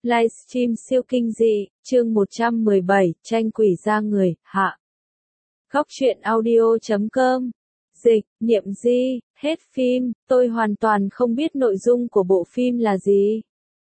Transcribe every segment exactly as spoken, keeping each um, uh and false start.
Livestream siêu kinh dị, chương một trăm mười bảy, tranh quỷ ra người, hạ. Góc truyện audio chấm com. Dịch, Niệm Di, hết phim, tôi hoàn toàn không biết nội dung của bộ phim là gì.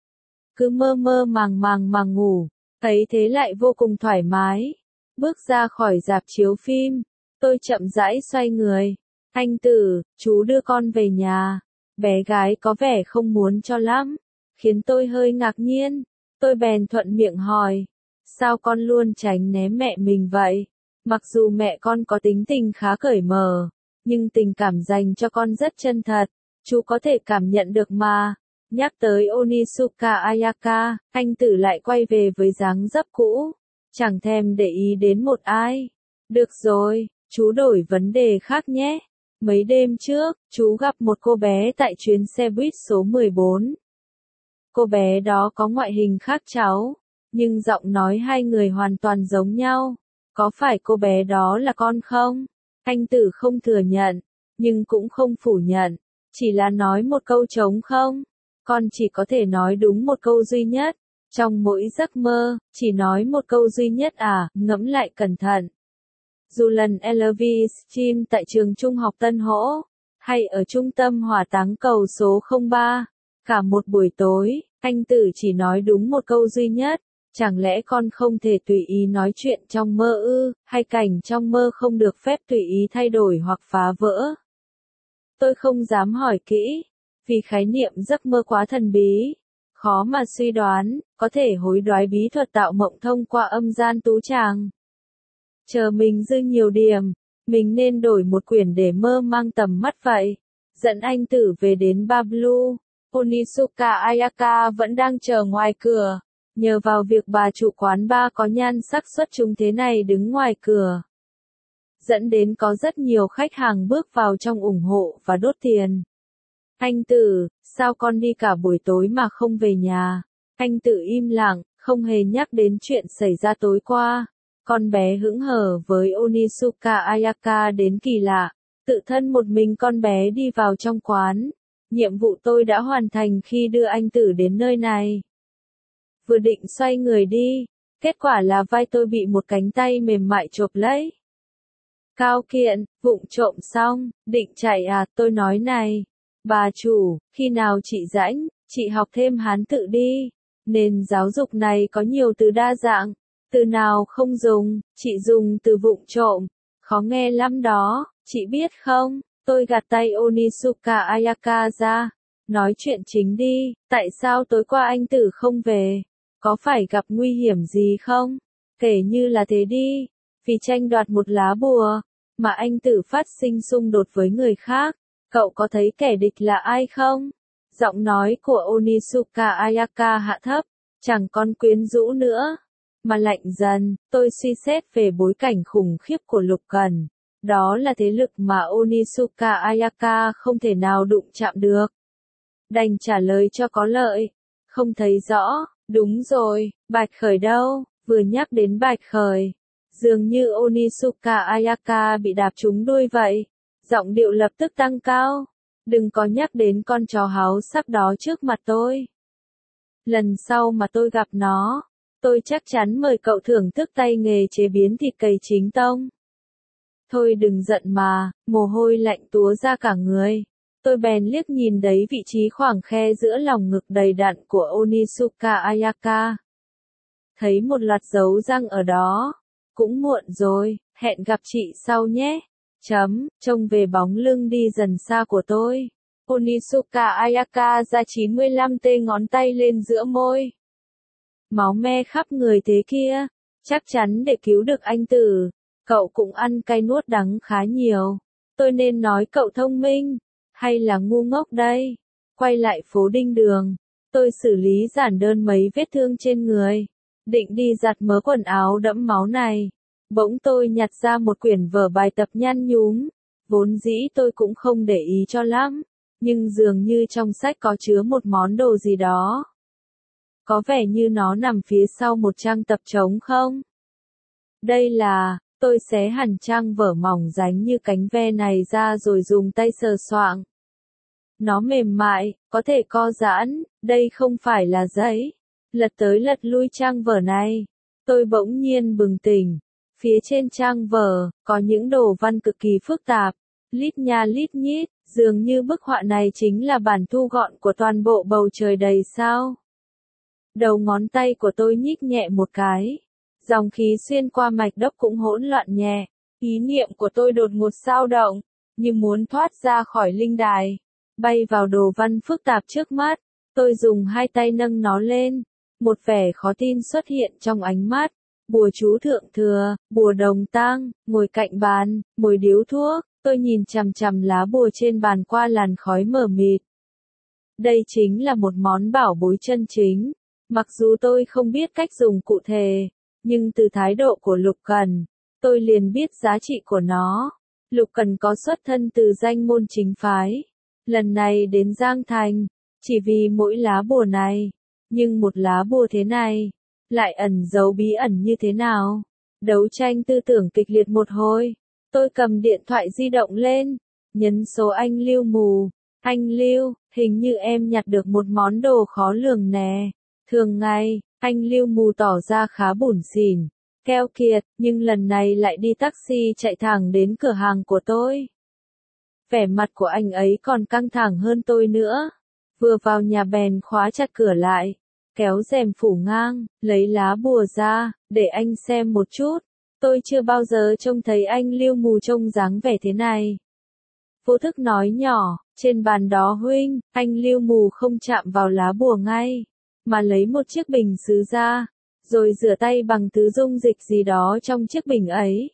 Cứ mơ mơ màng màng mà ngủ, thấy thế lại vô cùng thoải mái. Bước ra khỏi rạp chiếu phim, tôi chậm rãi xoay người. Anh Tử, chú đưa con về nhà. Bé gái có vẻ không muốn cho lắm, khiến tôi hơi ngạc nhiên. Tôi bèn thuận miệng hỏi, sao con luôn tránh né mẹ mình vậy? Mặc dù mẹ con có tính tình khá cởi mở, nhưng tình cảm dành cho con rất chân thật, chú có thể cảm nhận được mà. Nhắc tới Onizuka Ayaka, anh Tử lại quay về với dáng dấp cũ, chẳng thèm để ý đến một ai. Được rồi, chú đổi vấn đề khác nhé. Mấy đêm trước, chú gặp một cô bé tại chuyến xe buýt số mười bốn. Cô bé đó có ngoại hình khác cháu, nhưng giọng nói hai người hoàn toàn giống nhau. Có phải cô bé đó là con không? Anh Tử không thừa nhận, nhưng cũng không phủ nhận. Chỉ là nói một câu trống không. Con chỉ có thể nói đúng một câu duy nhất. Trong mỗi giấc mơ, chỉ nói một câu duy nhất à, ngẫm lại cẩn thận. Dù lần Livestream tại trường trung học Tân Hỗ, hay ở trung tâm hỏa táng cầu số không ba, cả một buổi tối, anh Tử chỉ nói đúng một câu duy nhất. Chẳng lẽ con không thể tùy ý nói chuyện trong mơ ư, hay cảnh trong mơ không được phép tùy ý thay đổi hoặc phá vỡ? Tôi không dám hỏi kỹ, vì khái niệm giấc mơ quá thần bí, khó mà suy đoán, có thể hối đoái bí thuật tạo mộng thông qua âm gian tú tràng. Chờ mình dư nhiều điểm, mình nên đổi một quyển để mơ mang tầm mắt vậy. Dẫn anh Tử về đến Bar Blue, Onizuka Ayaka vẫn đang chờ ngoài cửa. Nhờ vào việc bà chủ quán bar có nhan sắc xuất chúng thế này đứng ngoài cửa, dẫn đến có rất nhiều khách hàng bước vào trong ủng hộ và đốt tiền. Anh Tử, sao con đi cả buổi tối mà không về nhà? Anh Tử im lặng, không hề nhắc đến chuyện xảy ra tối qua. Con bé hững hờ với Onizuka Ayaka đến kỳ lạ, tự thân một mình con bé đi vào trong quán. Nhiệm vụ tôi đã hoàn thành khi đưa anh Tử đến nơi này. Vừa định xoay người đi, kết quả là vai tôi bị một cánh tay mềm mại chộp lấy. Cao kiện, vụng trộm xong, định chạy à, tôi nói này. Bà chủ, khi nào chị rảnh, chị học thêm Hán tự đi. Nền giáo dục này có nhiều từ đa dạng, từ nào không dùng, chị dùng từ vụng trộm. Khó nghe lắm đó, chị biết không? Tôi gạt tay Onizuka Ayaka ra. Nói chuyện chính đi, tại sao tối qua anh Tử không về? Có phải gặp nguy hiểm gì không? Kể như là thế đi. Vì tranh đoạt một lá bùa, mà anh Tử phát sinh xung đột với người khác. Cậu có thấy kẻ địch là ai không? Giọng nói của Onizuka Ayaka hạ thấp, chẳng còn quyến rũ nữa, mà lạnh dần. Tôi suy xét về bối cảnh khủng khiếp của Lục Cần. Đó là thế lực mà Onizuka Ayaka không thể nào đụng chạm được. Đành trả lời cho có lợi. Không thấy rõ. Đúng rồi, Bạch Khởi đâu? Vừa nhắc đến Bạch Khởi, dường như Onizuka Ayaka bị đạp trúng đuôi vậy. Giọng điệu lập tức tăng cao. Đừng có nhắc đến con chó háo sắc đó trước mặt tôi. Lần sau mà tôi gặp nó, tôi chắc chắn mời cậu thưởng thức tay nghề chế biến thịt cầy chính tông. Thôi đừng giận mà, mồ hôi lạnh túa ra cả người. Tôi bèn liếc nhìn đấy vị trí khoảng khe giữa lòng ngực đầy đặn của Onizuka Ayaka. Thấy một loạt dấu răng ở đó. Cũng muộn rồi, hẹn gặp chị sau nhé. Chấm, trông về bóng lưng đi dần xa của tôi. Onizuka Ayaka ra chín mươi lăm tê ngón tay lên giữa môi. Máu me khắp người thế kia. Chắc chắn để cứu được anh Tử, cậu cũng ăn cay nuốt đắng khá nhiều. Tôi nên nói cậu thông minh, hay là ngu ngốc đây? Quay lại phố Đinh Đường, tôi xử lý giản đơn mấy vết thương trên người, định đi giặt mớ quần áo đẫm máu này. Bỗng tôi nhặt ra một quyển vở bài tập nhăn nhúm, vốn dĩ tôi cũng không để ý cho lắm, nhưng dường như trong sách có chứa một món đồ gì đó. Có vẻ như nó nằm phía sau một trang tập trống không? Đây là, tôi xé hẳn trang vở mỏng ránh như cánh ve này ra rồi dùng tay sờ soạng. Nó mềm mại, có thể co giãn, đây không phải là giấy. Lật tới lật lui trang vở này, tôi bỗng nhiên bừng tỉnh. Phía trên trang vở, có những đồ văn cực kỳ phức tạp, lít nha lít nhít, dường như bức họa này chính là bản thu gọn của toàn bộ bầu trời đầy sao. Đầu ngón tay của tôi nhích nhẹ một cái. Dòng khí xuyên qua mạch đốc cũng hỗn loạn nhẹ. Ý niệm của tôi đột ngột dao động, như muốn thoát ra khỏi linh đài, bay vào đồ văn phức tạp trước mắt. Tôi dùng hai tay nâng nó lên. Một vẻ khó tin xuất hiện trong ánh mắt. Bùa chú thượng thừa, bùa đồng tang, ngồi cạnh bàn, mồi điếu thuốc. Tôi nhìn chằm chằm lá bùa trên bàn qua làn khói mờ mịt. Đây chính là một món bảo bối chân chính. Mặc dù tôi không biết cách dùng cụ thể, nhưng từ thái độ của Lục Cần, tôi liền biết giá trị của nó. Lục Cần có xuất thân từ danh môn chính phái. Lần này đến Giang Thành, chỉ vì mỗi lá bùa này. Nhưng một lá bùa thế này, lại ẩn giấu bí ẩn như thế nào? Đấu tranh tư tưởng kịch liệt một hồi. Tôi cầm điện thoại di động lên, nhấn số anh Lưu Mù. Anh Lưu, hình như em nhặt được một món đồ khó lường nè. Thường ngày, anh Lưu Mù tỏ ra khá bủn xỉn, keo kiệt, nhưng lần này lại đi taxi chạy thẳng đến cửa hàng của tôi. Vẻ mặt của anh ấy còn căng thẳng hơn tôi nữa. Vừa vào nhà bèn khóa chặt cửa lại, kéo rèm phủ ngang, lấy lá bùa ra, để anh xem một chút. Tôi chưa bao giờ trông thấy anh Lưu Mù trông dáng vẻ thế này. Vô thức nói nhỏ, trên bàn đó huynh, anh Lưu Mù không chạm vào lá bùa ngay, mà lấy một chiếc bình sứ ra, rồi rửa tay bằng thứ dung dịch gì đó trong chiếc bình ấy.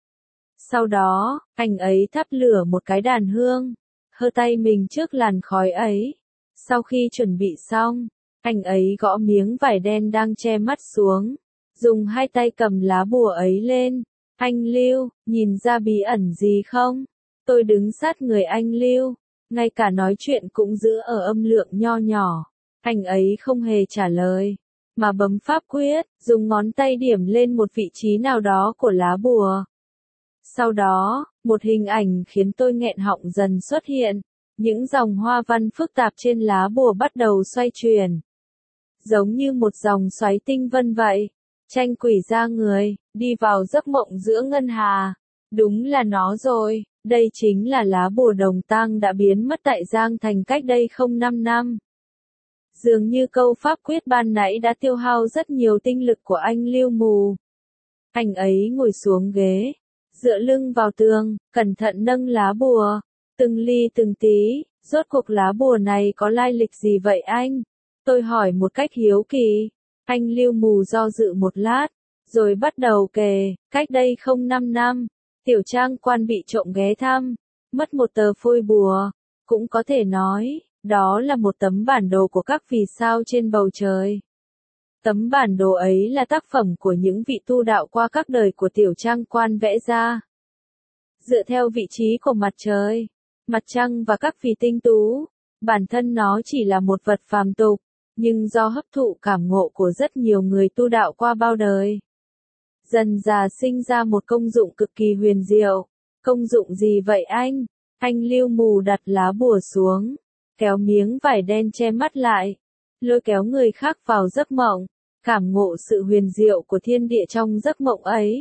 Sau đó, anh ấy thắp lửa một cái đàn hương, hơ tay mình trước làn khói ấy. Sau khi chuẩn bị xong, anh ấy gõ miếng vải đen đang che mắt xuống, dùng hai tay cầm lá bùa ấy lên. Anh Lưu, nhìn ra bí ẩn gì không? Tôi đứng sát người anh Lưu, ngay cả nói chuyện cũng giữ ở âm lượng nho nhỏ. Anh ấy không hề trả lời, mà bấm pháp quyết, dùng ngón tay điểm lên một vị trí nào đó của lá bùa. Sau đó, một hình ảnh khiến tôi nghẹn họng dần xuất hiện. Những dòng hoa văn phức tạp trên lá bùa bắt đầu xoay chuyển. Giống như một dòng xoáy tinh vân vậy. Tranh quỷ ra người, đi vào giấc mộng giữa ngân hà. Đúng là nó rồi, đây chính là lá bùa đồng tang đã biến mất tại Giang Thành cách đây không năm năm. Dường như câu pháp quyết ban nãy đã tiêu hao rất nhiều tinh lực của anh Lưu Mù. Anh ấy ngồi xuống ghế, dựa lưng vào tường, cẩn thận nâng lá bùa, từng ly từng tí. Rốt cuộc lá bùa này có lai lịch gì vậy anh? Tôi hỏi một cách hiếu kỳ. Anh Lưu Mù do dự một lát, rồi bắt đầu kể. Cách đây không năm năm, Tiểu Trang Quan bị trộm ghé thăm, mất một tờ phôi bùa. Cũng có thể nói, đó là một tấm bản đồ của các vì sao trên bầu trời. Tấm bản đồ ấy là tác phẩm của những vị tu đạo qua các đời của Tiểu Trang Quan vẽ ra. Dựa theo vị trí của mặt trời, mặt trăng và các vì tinh tú, bản thân nó chỉ là một vật phàm tục, nhưng do hấp thụ cảm ngộ của rất nhiều người tu đạo qua bao đời, dần dà sinh ra một công dụng cực kỳ huyền diệu. Công dụng gì vậy anh? Anh Lưu Mù đặt lá bùa xuống, kéo miếng vải đen che mắt lại, lôi kéo người khác vào giấc mộng, cảm ngộ sự huyền diệu của thiên địa trong giấc mộng ấy.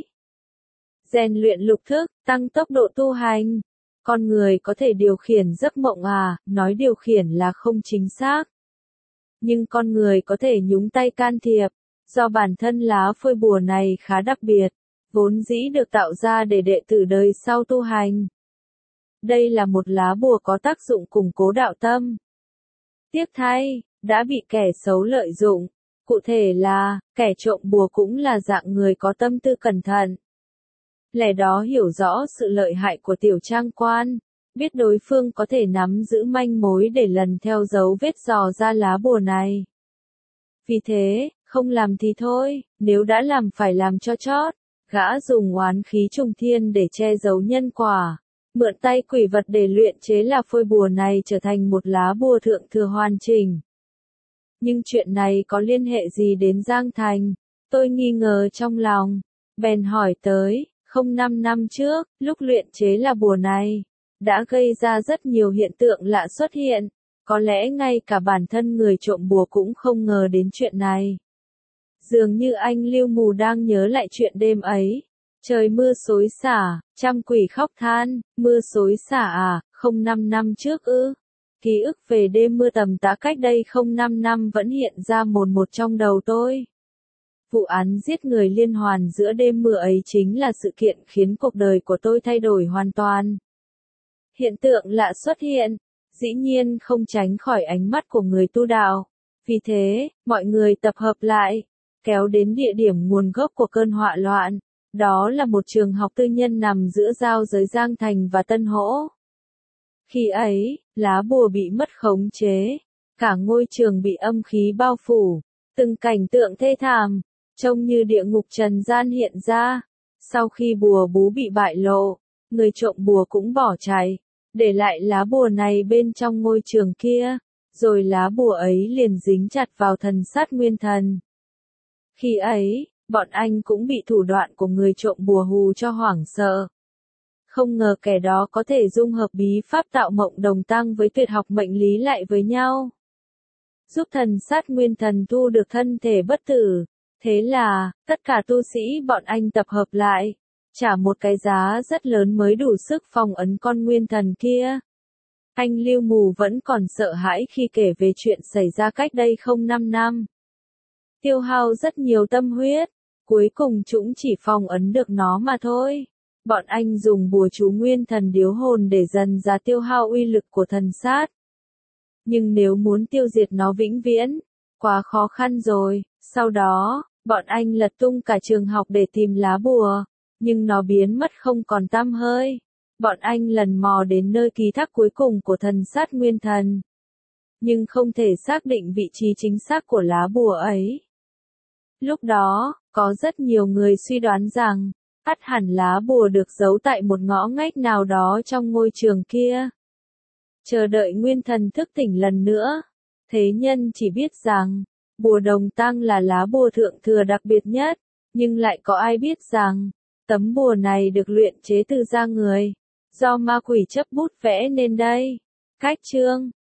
Rèn luyện lục thức, tăng tốc độ tu hành. Con người có thể điều khiển giấc mộng à? Nói điều khiển là không chính xác. Nhưng con người có thể nhúng tay can thiệp, do bản thân lá phôi bùa này khá đặc biệt, vốn dĩ được tạo ra để đệ tử đời sau tu hành. Đây là một lá bùa có tác dụng củng cố đạo tâm. Tiếc thay, đã bị kẻ xấu lợi dụng. Cụ thể là, kẻ trộm bùa cũng là dạng người có tâm tư cẩn thận. Lẽ đó hiểu rõ sự lợi hại của Tiểu Trang Quan, biết đối phương có thể nắm giữ manh mối để lần theo dấu vết dò ra lá bùa này. Vì thế, không làm thì thôi, nếu đã làm phải làm cho chót. Gã dùng oán khí trùng thiên để che giấu nhân quả, mượn tay quỷ vật để luyện chế là phôi bùa này trở thành một lá bùa thượng thừa hoàn chỉnh. Nhưng chuyện này có liên hệ gì đến Giang Thành? Tôi nghi ngờ trong lòng, bèn hỏi tới. Không năm năm trước, lúc luyện chế là bùa này, đã gây ra rất nhiều hiện tượng lạ xuất hiện. Có lẽ ngay cả bản thân người trộm bùa cũng không ngờ đến chuyện này. Dường như anh Lưu Mù đang nhớ lại chuyện đêm ấy. Trời mưa xối xả, trăm quỷ khóc than, mưa xối xả à, không năm năm trước ư. Ký ức về đêm mưa tầm tã cách đây không năm năm vẫn hiện ra mồn một trong đầu tôi. Vụ án giết người liên hoàn giữa đêm mưa ấy chính là sự kiện khiến cuộc đời của tôi thay đổi hoàn toàn. Hiện tượng lạ xuất hiện, dĩ nhiên không tránh khỏi ánh mắt của người tu đạo. Vì thế, mọi người tập hợp lại, kéo đến địa điểm nguồn gốc của cơn họa loạn. Đó là một trường học tư nhân nằm giữa giao giới Giang Thành và Tân Hỗ. Khi ấy, lá bùa bị mất khống chế, cả ngôi trường bị âm khí bao phủ, từng cảnh tượng thê thảm, trông như địa ngục trần gian hiện ra. Sau khi bùa bú bị bại lộ, người trộm bùa cũng bỏ chạy, để lại lá bùa này bên trong ngôi trường kia, rồi lá bùa ấy liền dính chặt vào thần sát nguyên thần. Khi ấy, bọn anh cũng bị thủ đoạn của người trộm bùa hù cho hoảng sợ. Không ngờ kẻ đó có thể dung hợp bí pháp tạo mộng đồng tăng với tuyệt học mệnh lý lại với nhau, giúp thần sát nguyên thần thu được thân thể bất tử. Thế là, tất cả tu sĩ bọn anh tập hợp lại, trả một cái giá rất lớn mới đủ sức phong ấn con nguyên thần kia. Anh Lưu Mù vẫn còn sợ hãi khi kể về chuyện xảy ra cách đây không năm năm. Tiêu hao rất nhiều tâm huyết, cuối cùng chúng chỉ phong ấn được nó mà thôi. Bọn anh dùng bùa chú nguyên thần điếu hồn để dần dà tiêu hao uy lực của thần sát. Nhưng nếu muốn tiêu diệt nó vĩnh viễn, quá khó khăn rồi. Sau đó, bọn anh lật tung cả trường học để tìm lá bùa, nhưng nó biến mất không còn tăm hơi. Bọn anh lần mò đến nơi ký thác cuối cùng của thần sát nguyên thần, nhưng không thể xác định vị trí chính xác của lá bùa ấy. Lúc đó, có rất nhiều người suy đoán rằng, ắt hẳn lá bùa được giấu tại một ngõ ngách nào đó trong ngôi trường kia, chờ đợi nguyên thần thức tỉnh lần nữa. Thế nhân chỉ biết rằng, bùa đồng tăng là lá bùa thượng thừa đặc biệt nhất, nhưng lại có ai biết rằng, tấm bùa này được luyện chế từ da người, do ma quỷ chấp bút vẽ nên đây. Cách chương